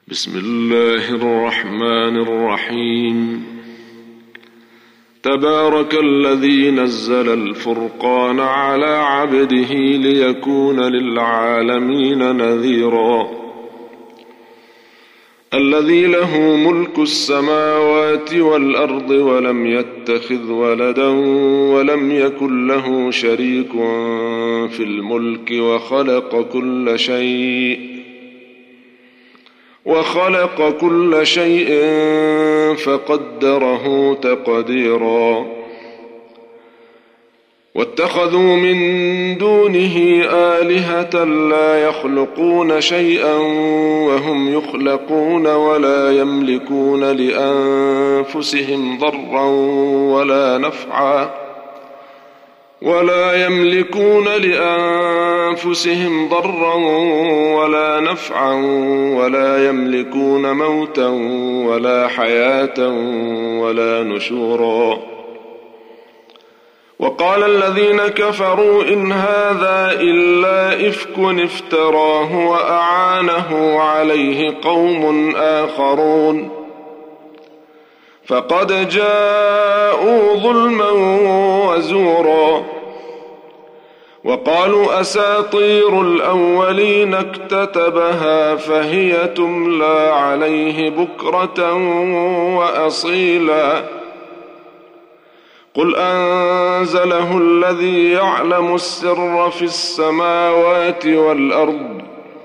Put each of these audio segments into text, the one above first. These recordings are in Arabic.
بسم الله الرحمن الرحيم. تبارك الذي نزل الفرقان على عبده ليكون للعالمين نذيرا. الذي له ملك السماوات والأرض ولم يتخذ ولدا ولم يكن له شريك في الملك وخلق كل شيء فقدره تقديرا. واتخذوا من دونه آلهة لا يخلقون شيئا وهم يخلقون ولا يملكون لأنفسهم ضرا ولا نفعا ولا يملكون موتا ولا حياة ولا نشورا. وقال الذين كفروا إن هذا إلا إفك افتراه وأعانه عليه قوم آخرون فقد جاءوا ظلما وزورا. وقالوا أساطير الأولين اكتتبها فهي تملى عليه بكرة وأصيلا. قل أنزله الذي يعلم السر في السماوات والأرض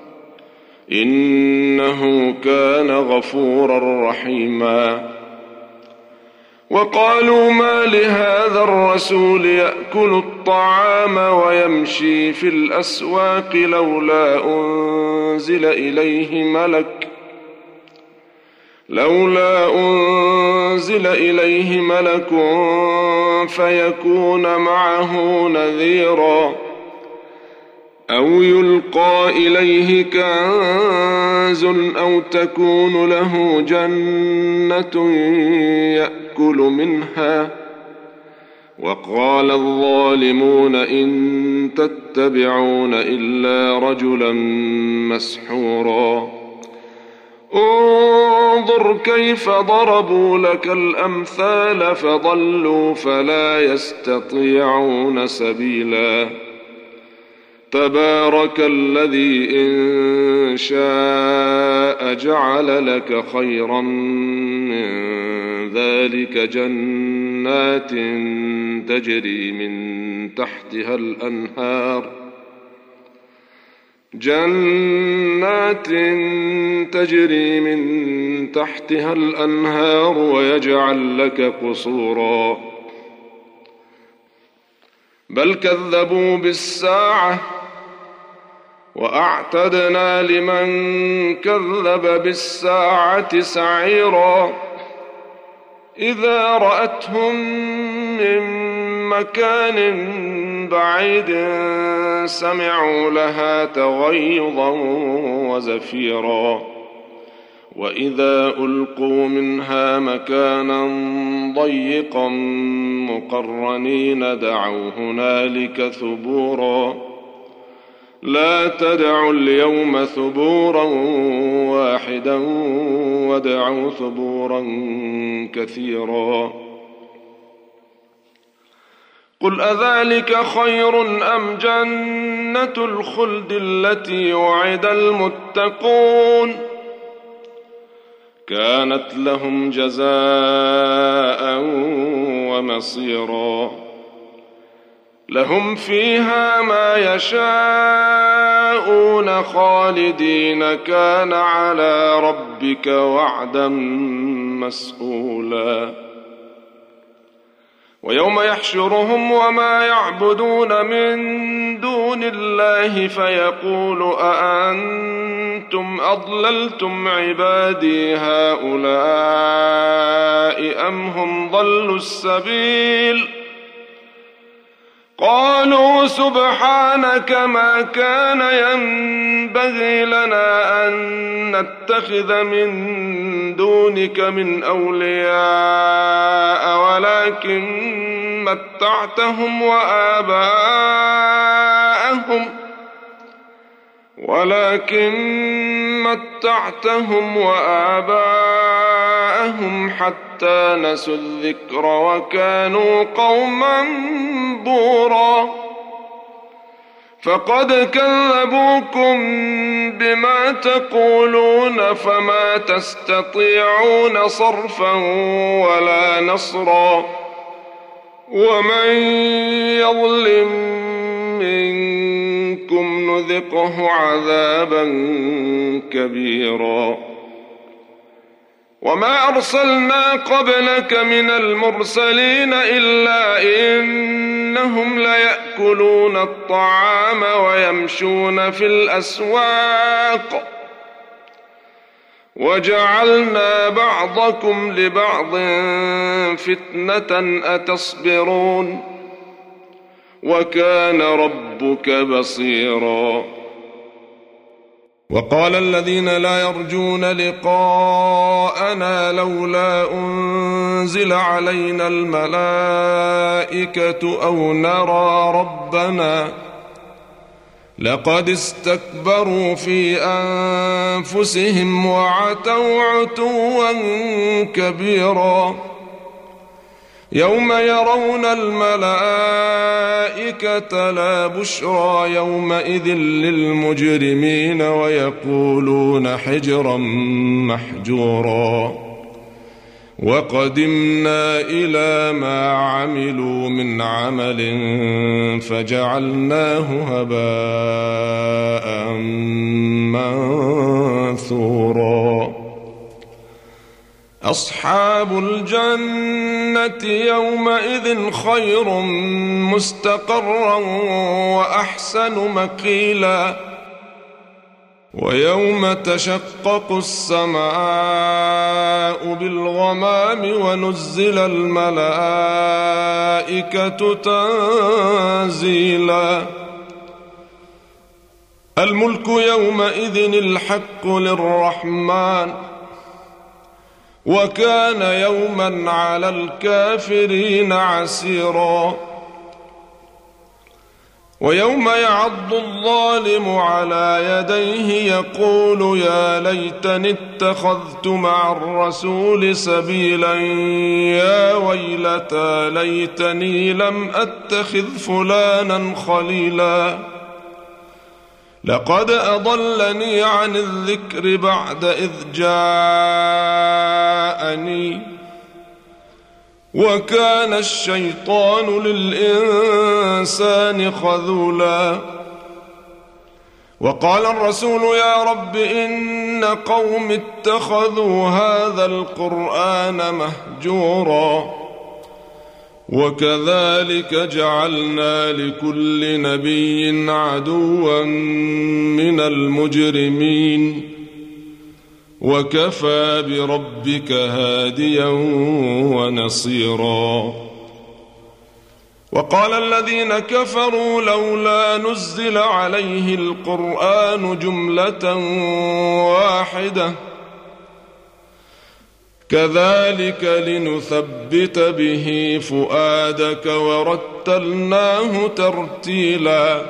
إنه كان غفورا رحيما. وقالوا ما لهذا الرسول يأكل الطعام ويمشي في الأسواق لولا أنزل إليه ملك فيكون معه نذيرا أو يلقى إليه كنز أو تكون له جنة يأكل منها. وقال الظالمون إن تتبعون إلا رجلا مسحورا. انظر كيف ضربوا لك الأمثال فضلوا فلا يستطيعون سبيلا. تبارك الذي إن شاء جعل لك خيرا من ذلك جنات تجري من تحتها الأنهار ويجعل لك قصورا. بل كذبوا بالساعة وأعتدنا لمن كذب بالساعة سعيرا. إذا رأتهم من مكان بعيد سمعوا لها تغيظا وزفيرا. وإذا ألقوا منها مكانا ضيقا مقرنين دعوا هنالك ثبورا. لا تدعوا اليوم ثبورا واحدا وادعوا ثبورا كثيرا. قل أذلك خير أم جنة الخلد التي وعد المتقون كانت لهم جزاء ومصيرا. لهم فيها ما يشاءون خالدين كان على ربك وعدا مسئولا. ويوم يحشرهم وما يعبدون من دون الله فيقول أأنتم أضللتم عبادي هؤلاء أم هم ضلوا السبيل. قالوا سبحانك ما كان ينبغي لنا أن نتخذ من دونك من أولياء ولكن متعتهم وآباءهم متعتهم وآباءهم حتى نسوا الذكر وكانوا قوما بورا فقد كذبوكم بما تقولون فما تستطيعون صرفا ولا نصرا ومن يظلم منكم نذقه عذابا كبيرا وما أرسلنا قبلك من المرسلين إلا إنهم ليأكلون الطعام ويمشون في الأسواق وجعلنا بعضكم لبعض فتنة أتصبرون وكان ربك بصيرا وقال الذين لا يرجون لقاءنا لولا أنزل علينا الملائكة أو نرى ربنا لقد استكبروا في أنفسهم وعتوا عتوا كبيرا يوم يرون الملائكة لا بشرى يومئذ للمجرمين ويقولون حجرا محجورا وقدمنا إلى ما عملوا من عمل فجعلناه هباء منثورا أصحاب الجنة يومئذ خير مستقرا وأحسن مقيلا ويوم تشقق السماء بالغمام ونزل الملائكة تنزيلا الملك يومئذ الحق للرحمن وكان يوما على الكافرين عسيرا ويوم يعض الظالم على يديه يقول يا ليتني اتخذت مع الرسول سبيلا يا ويلتى ليتني لم أتخذ فلانا خليلا لقد أضلني عن الذكر بعد إذ جاءني وكان الشيطان للإنسان خذولا وقال الرسول يا رب إن قوم اتخذوا هذا القرآن مهجورا وكذلك جعلنا لكل نبي عدوا من المجرمين وكفى بربك هاديا ونصيرا وقال الذين كفروا لولا نزل عليه القرآن جملة واحدة كذلك لنثبت به فؤادك ورتلناه ترتيلا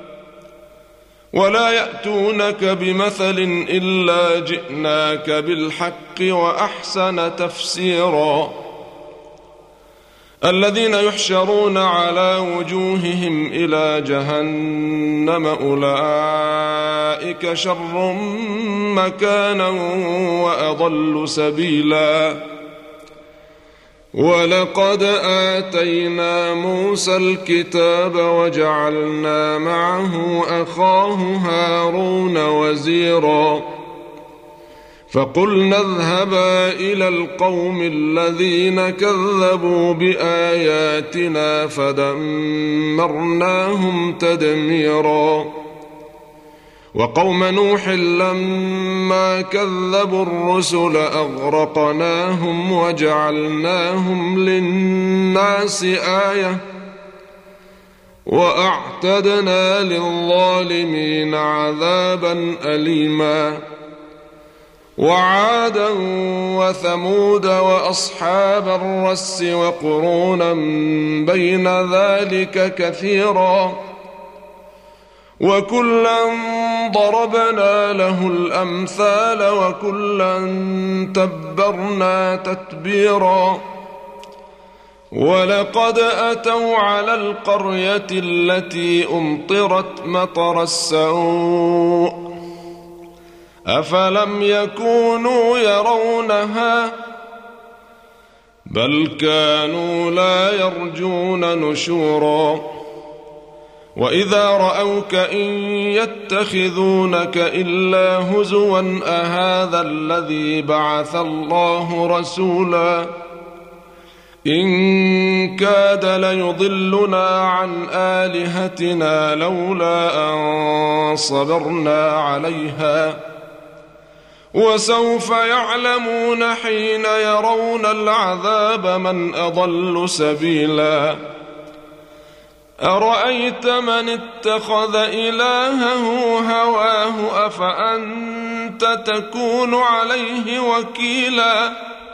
ولا يأتونك بمثل إلا جئناك بالحق وأحسن تفسيرا الذين يحشرون على وجوههم إلى جهنم أولئك شر مكانا وأضل سبيلا ولقد آتينا موسى الكتاب وجعلنا معه أخاه هارون وزيرا فقلنا اذهبا إلى القوم الذين كذبوا بآياتنا فدمرناهم تدميرا وقوم نوح لما كذبوا الرسل أغرقناهم وجعلناهم للناس آية وأعتدنا للظالمين عذابا أليما وعادا وثمود وأصحاب الرس وقرونا بين ذلك كثيرا وكلا ضربنا له الأمثال وكلا تبرنا تتبيرا ولقد أتوا على القرية التي أمطرت مطر السوء أفلم يكونوا يرونها بل كانوا لا يرجون نشورا وإذا رأوك إن يتخذونك إلا هزوا أهذا الذي بعث الله رسولا إن كاد ليضلنا عن آلهتنا لولا أن صبرنا عليها وسوف يعلمون حين يرون العذاب من أضل سبيلا أرأيت من اتخذ إلهه هواه أفأنت تكون عليه وكيلا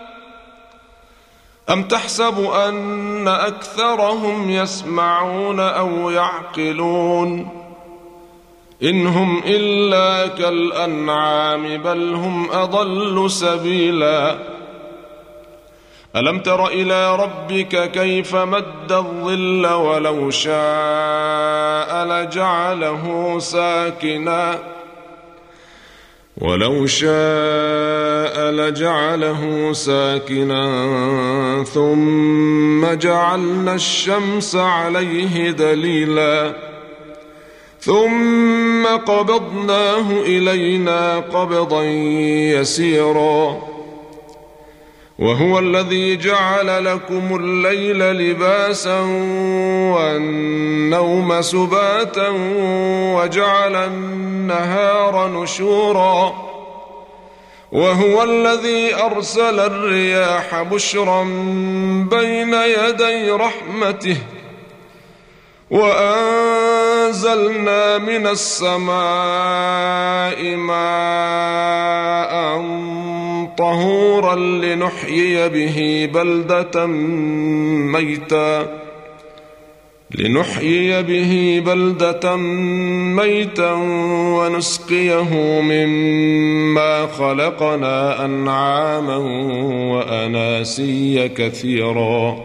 أم تحسب أن أكثرهم يسمعون أو يعقلون إن هم إلا كالأنعام بل هم أضل سبيلا ألم تر إلى ربك كيف مد الظل ولو شاء لجعله ساكنا ثم جعلنا الشمس عليه دليلا ثم قبضناه إلينا قبضا يسيرا وهو الذي جعل لكم الليل لباسا والنوم سباتا وجعل النهار نشورا وهو الذي أرسل الرياح بشرا بين يدي رحمته وأنزلنا من السماء ماء طهورا لنحيي به بلدة ميتا ونسقيه مما خلقنا أنعاما وأناسيا كثيرا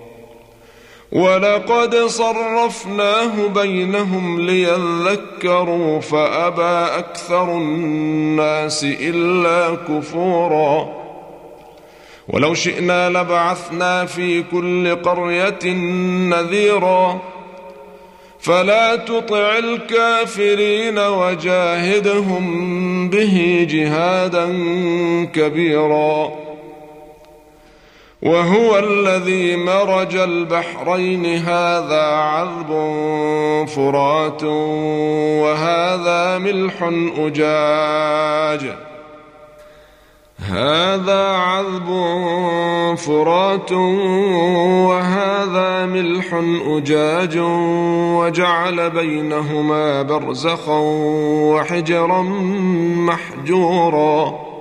ولقد صرفناه بينهم ليذكروا فأبى أكثر الناس إلا كفورا ولو شئنا لبعثنا في كل قرية نذيرا فلا تطع الكافرين وجاهدهم به جهادا كبيرا وهو الذي مرج البحرين هذا عذب فرات وهذا ملح أجاج وجعل بينهما برزخا وحجرا محجورا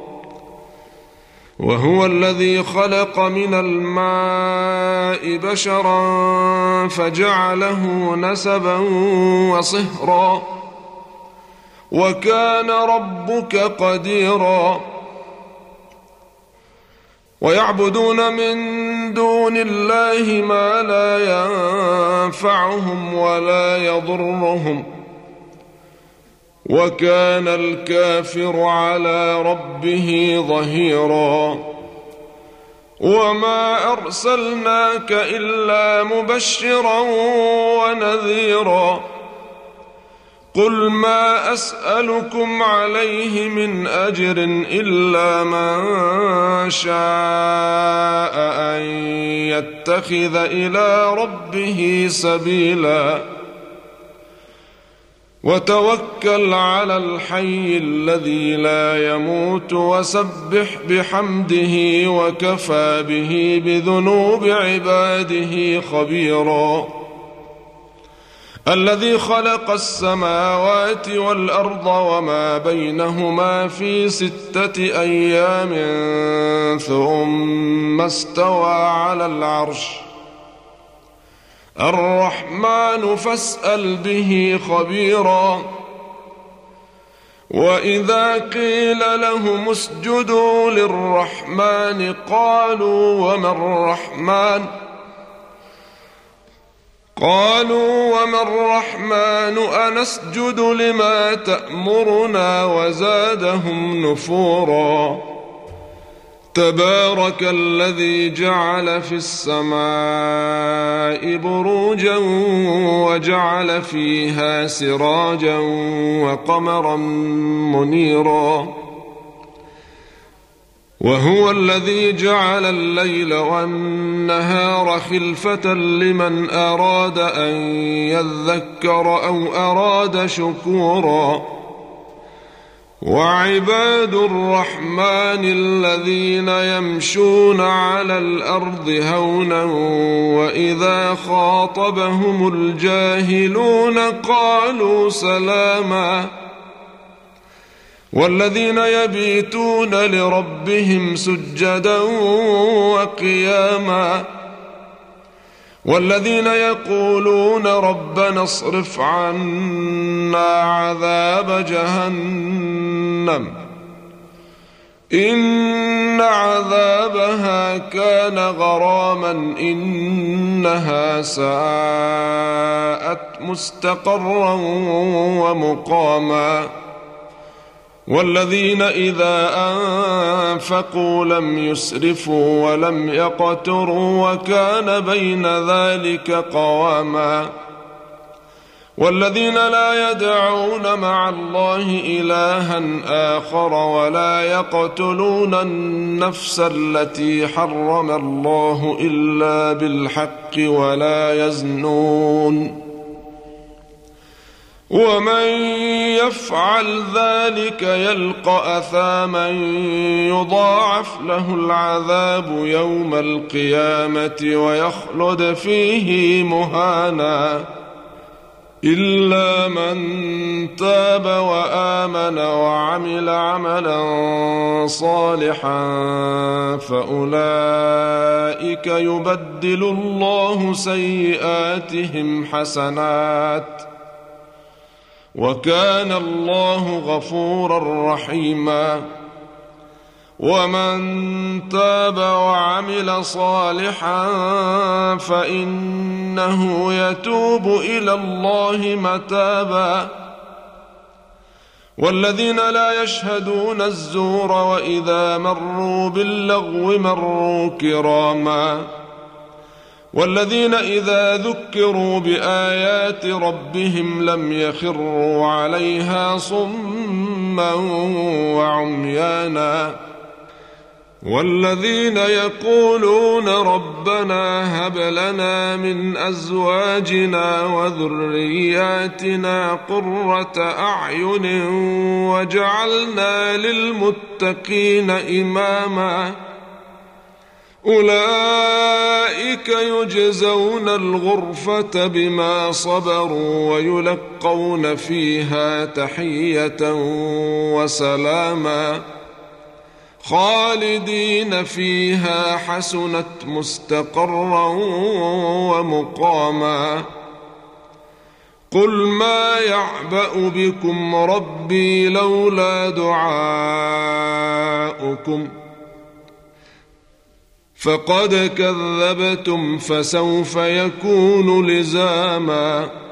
وهو الذي خلق من الماء بشرا فجعله نسبا وصهرا وكان ربك قديرا ويعبدون من دون الله ما لا ينفعهم ولا يضرهم وكان الكافر على ربه ظهيرا وما أرسلناك إلا مبشرا ونذيرا قل ما أسألكم عليه من أجر إلا من شاء أن يتخذ إلى ربه سبيلا وتوكل على الحي الذي لا يموت وسبح بحمده وكفى به بذنوب عباده خبيرا الذي خلق السماوات والأرض وما بينهما في 6 أيام ثم استوى على العرش الرحمن فاسأل به خبيرا وإذا قيل لهم اسجدوا للرحمن قالوا وما الرحمن أنسجد لما تأمرنا وزادهم نفورا تبارك الذي جعل في السماء بروجا وجعل فيها سراجا وقمرا منيرا وهو الذي جعل الليل والنهار خلفة لمن أراد أن يذكر أو أراد شكورا وعباد الرحمن الذين يمشون على الأرض هونا وإذا خاطبهم الجاهلون قالوا سلاما والذين يبيتون لربهم سجدا وقياما والذين يقولون ربنا اصرف عنا عذاب جهنم إن عذابها كان غراما إنها ساءت مستقرا ومقاما والذين إذا أنفقوا لم يسرفوا ولم يقتروا وكان بين ذلك قواما والذين لا يدعون مع الله إلها آخر ولا يقتلون النفس التي حرم الله إلا بالحق ولا يزنون ومن يفعل ذلك يلقى أثاما يضاعف له العذاب يوم القيامة ويخلد فيه مهانا إلا من تاب وآمن وعمل عملا صالحا فأولئك يبدل الله سيئاتهم حسنات وكان الله غفورا رحيما ومن تاب وعمل صالحا فإنه يتوب إلى الله متابا والذين لا يشهدون الزور وإذا مروا باللغو مروا كراما والذين إذا ذكروا بآيات ربهم لم يخروا عليها صما وعميانا والذين يقولون ربنا هب لنا من أزواجنا وذرياتنا قرة أعين وجعلنا للمتقين إماما أولئك يجزون الغرفة بما صبروا ويلقون فيها تحية وسلاما خالدين فيها حسنت مستقرا ومقاما قل ما يعبأ بكم ربي لولا دعاؤكم فقد كذبتم فسوف يكون لزاما